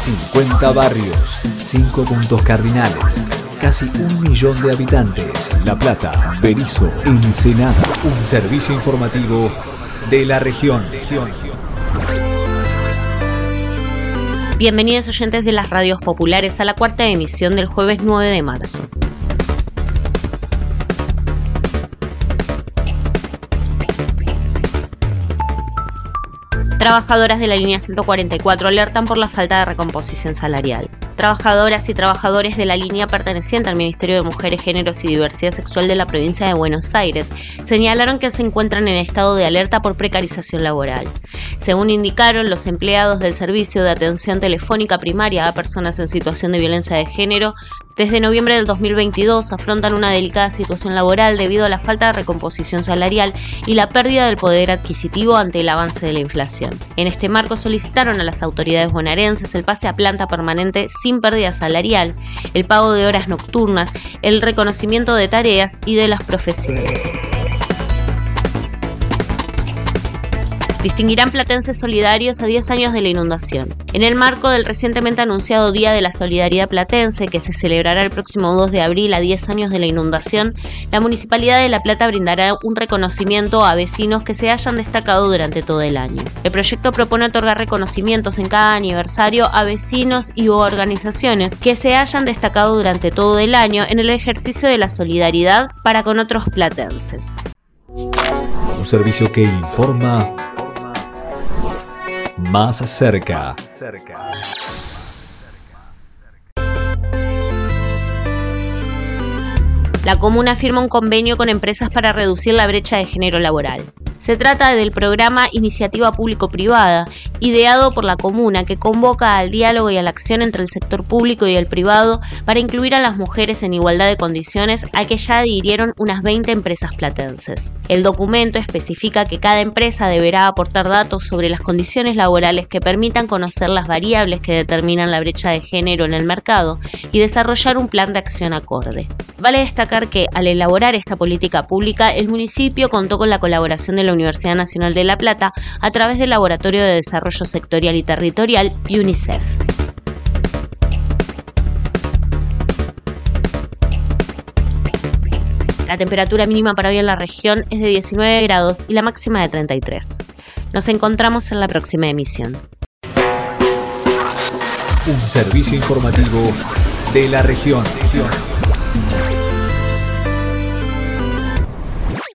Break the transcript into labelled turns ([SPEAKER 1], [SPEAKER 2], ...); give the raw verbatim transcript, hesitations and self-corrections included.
[SPEAKER 1] cincuenta barrios, cinco puntos cardinales, casi un millón de habitantes. La Plata, Berisso, Ensenada. Un servicio informativo de la región.
[SPEAKER 2] Bienvenidos oyentes de las radios populares a la cuarta emisión del jueves nueve de marzo. Trabajadoras de la línea ciento cuarenta y cuatro alertan por la falta de recomposición salarial. Trabajadoras y trabajadores de la línea perteneciente al Ministerio de Mujeres, Géneros y Diversidad Sexual de la provincia de Buenos Aires señalaron que se encuentran en estado de alerta por precarización laboral. Según indicaron, los empleados del Servicio de Atención Telefónica Primaria a Personas en Situación de Violencia de Género, desde noviembre del dos mil veintidós afrontan una delicada situación laboral debido a la falta de recomposición salarial y la pérdida del poder adquisitivo ante el avance de la inflación. En este marco solicitaron a las autoridades bonaerenses el pase a planta permanente sin pérdida salarial, el pago de horas nocturnas, el reconocimiento de tareas y de las profesiones. Distinguirán platenses solidarios a diez años de la inundación. En el marco del recientemente anunciado Día de la Solidaridad Platense, que se celebrará el próximo dos de abril a diez años de la inundación, la Municipalidad de La Plata brindará un reconocimiento a vecinos que se hayan destacado durante todo el año. El proyecto propone otorgar reconocimientos en cada aniversario a vecinos y organizaciones que se hayan destacado durante todo el año en el ejercicio de la solidaridad para con otros platenses.
[SPEAKER 1] Un servicio que informa más cerca.
[SPEAKER 2] La comuna firma un convenio con empresas para reducir la brecha de género laboral. Se trata del programa Iniciativa Público-Privada, ideado por la comuna, que convoca al diálogo y a la acción entre el sector público y el privado para incluir a las mujeres en igualdad de condiciones, al que ya adhirieron unas veinte empresas platenses. El documento especifica que cada empresa deberá aportar datos sobre las condiciones laborales que permitan conocer las variables que determinan la brecha de género en el mercado y desarrollar un plan de acción acorde. Vale destacar que, al elaborar esta política pública, el municipio contó con la colaboración de la Universidad Nacional de La Plata a través del Laboratorio de Desarrollo Sectorial y Territorial y UNICEF. La temperatura mínima para hoy en la región es de diecinueve grados y la máxima de treinta y tres. Nos encontramos en la próxima emisión.
[SPEAKER 1] Un servicio informativo de la región.